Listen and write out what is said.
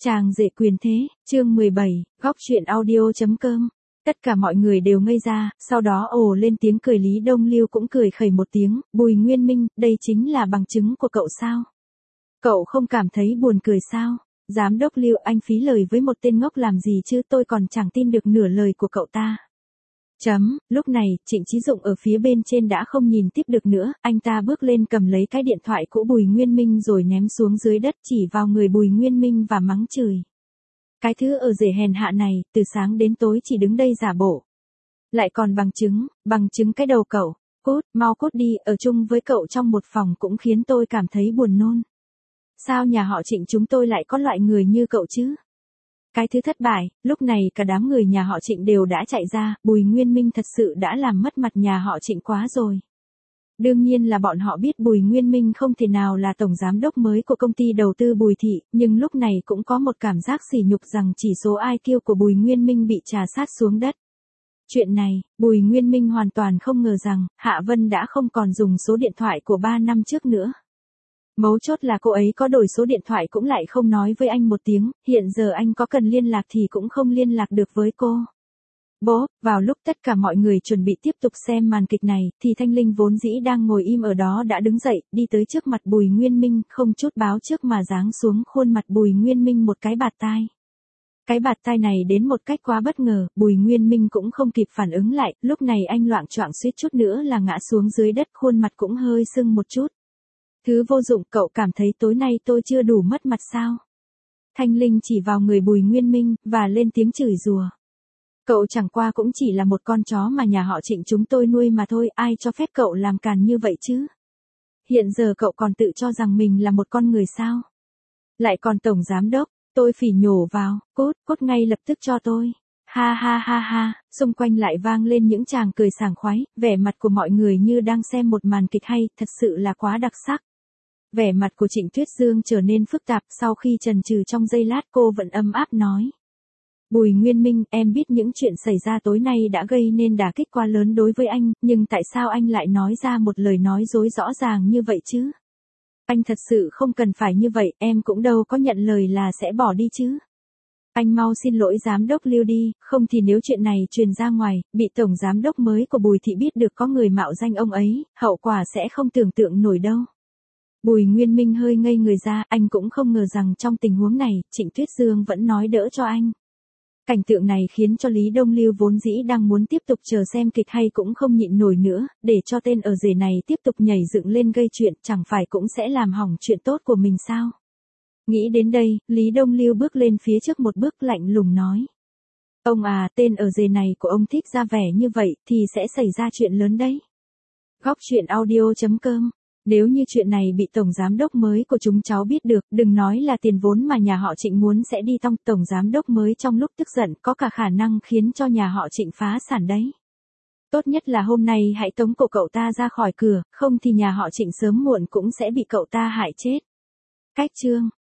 Chàng rể quyền thế, chương 17, góc chuyện audio.com. Tất cả mọi người đều ngây ra, sau đó ồ lên tiếng cười. Lý Đông Lưu cũng cười khẩy một tiếng. Bùi Nguyên Minh, đây chính là bằng chứng của cậu sao? Cậu không cảm thấy buồn cười sao? Giám đốc Lưu, anh phí lời với một tên ngốc làm gì chứ, tôi còn chẳng tin được nửa lời của cậu ta. Lúc này, Trịnh Chí Dụng ở phía bên trên đã không nhìn tiếp được nữa, anh ta bước lên cầm lấy cái điện thoại của Bùi Nguyên Minh rồi ném xuống dưới đất, chỉ vào người Bùi Nguyên Minh và mắng chửi. Cái thứ ở rể hèn hạ này, từ sáng đến tối chỉ đứng đây giả bộ. Lại còn bằng chứng cái đầu cậu, mau cút đi, ở chung với cậu trong một phòng cũng khiến tôi cảm thấy buồn nôn. Sao nhà họ Trịnh chúng tôi lại có loại người như cậu chứ? Cái thứ thất bại, lúc này cả đám người nhà họ Trịnh đều đã chạy ra, Bùi Nguyên Minh thật sự đã làm mất mặt nhà họ Trịnh quá rồi. Đương nhiên là bọn họ biết Bùi Nguyên Minh không thể nào là tổng giám đốc mới của công ty đầu tư Bùi Thị, nhưng lúc này cũng có một cảm giác sỉ nhục rằng chỉ số IQ của Bùi Nguyên Minh bị trà sát xuống đất. Chuyện này, Bùi Nguyên Minh hoàn toàn không ngờ rằng, Hạ Vân đã không còn dùng số điện thoại của 3 năm trước nữa. Mấu chốt là cô ấy có đổi số điện thoại cũng lại không nói với anh một tiếng, hiện giờ anh có cần liên lạc thì cũng không liên lạc được với cô. Vào lúc tất cả mọi người chuẩn bị tiếp tục xem màn kịch này, thì Thanh Linh vốn dĩ đang ngồi im ở đó đã đứng dậy, đi tới trước mặt Bùi Nguyên Minh, không chút báo trước mà giáng xuống khuôn mặt Bùi Nguyên Minh một cái bạt tai. Cái bạt tai này đến một cách quá bất ngờ, Bùi Nguyên Minh cũng không kịp phản ứng lại, lúc này anh loạng choạng suýt chút nữa là ngã xuống dưới đất, khuôn mặt cũng hơi sưng một chút. Thứ vô dụng, cậu cảm thấy tối nay tôi chưa đủ mất mặt sao? Thanh Linh chỉ vào người Bùi Nguyên Minh, và lên tiếng chửi rủa. Cậu chẳng qua cũng chỉ là một con chó mà nhà họ Trịnh chúng tôi nuôi mà thôi, ai cho phép cậu làm càn như vậy chứ? Hiện giờ cậu còn tự cho rằng mình là một con người sao? Lại còn tổng giám đốc, tôi phỉ nhổ vào, cút ngay lập tức cho tôi. Ha ha ha ha, xung quanh lại vang lên những tràng cười sảng khoái, vẻ mặt của mọi người như đang xem một màn kịch hay, thật sự là quá đặc sắc. Vẻ mặt của Trịnh Tuyết Dương trở nên phức tạp, sau khi chần chừ trong giây lát cô vẫn ấm áp nói. Bùi Nguyên Minh, em biết những chuyện xảy ra tối nay đã gây nên đả kích quá lớn đối với anh, nhưng tại sao anh lại nói ra một lời nói dối rõ ràng như vậy chứ? Anh thật sự không cần phải như vậy, em cũng đâu có nhận lời là sẽ bỏ đi chứ. Anh mau xin lỗi giám đốc Lưu đi, không thì nếu chuyện này truyền ra ngoài, bị tổng giám đốc mới của Bùi Thị biết được có người mạo danh ông ấy, hậu quả sẽ không tưởng tượng nổi đâu. Bùi Nguyên Minh hơi ngây người ra, anh cũng không ngờ rằng trong tình huống này, Trịnh Tuyết Dương vẫn nói đỡ cho anh. Cảnh tượng này khiến cho Lý Đông Lưu vốn dĩ đang muốn tiếp tục chờ xem kịch hay cũng không nhịn nổi nữa, để cho tên ở rể này tiếp tục nhảy dựng lên gây chuyện, chẳng phải cũng sẽ làm hỏng chuyện tốt của mình sao? Nghĩ đến đây, Lý Đông Lưu bước lên phía trước một bước lạnh lùng nói. Ông à, tên ở rể này của ông thích ra vẻ như vậy, thì sẽ xảy ra chuyện lớn đấy. Góc chuyện audio.com. Nếu như chuyện này bị tổng giám đốc mới của chúng cháu biết được, đừng nói là tiền vốn mà nhà họ Trịnh muốn sẽ đi tong, tổng giám đốc mới trong lúc tức giận có cả khả năng khiến cho nhà họ Trịnh phá sản đấy. Tốt nhất là hôm nay hãy tống cổ cậu ta ra khỏi cửa, không thì nhà họ Trịnh sớm muộn cũng sẽ bị cậu ta hại chết. Cách chương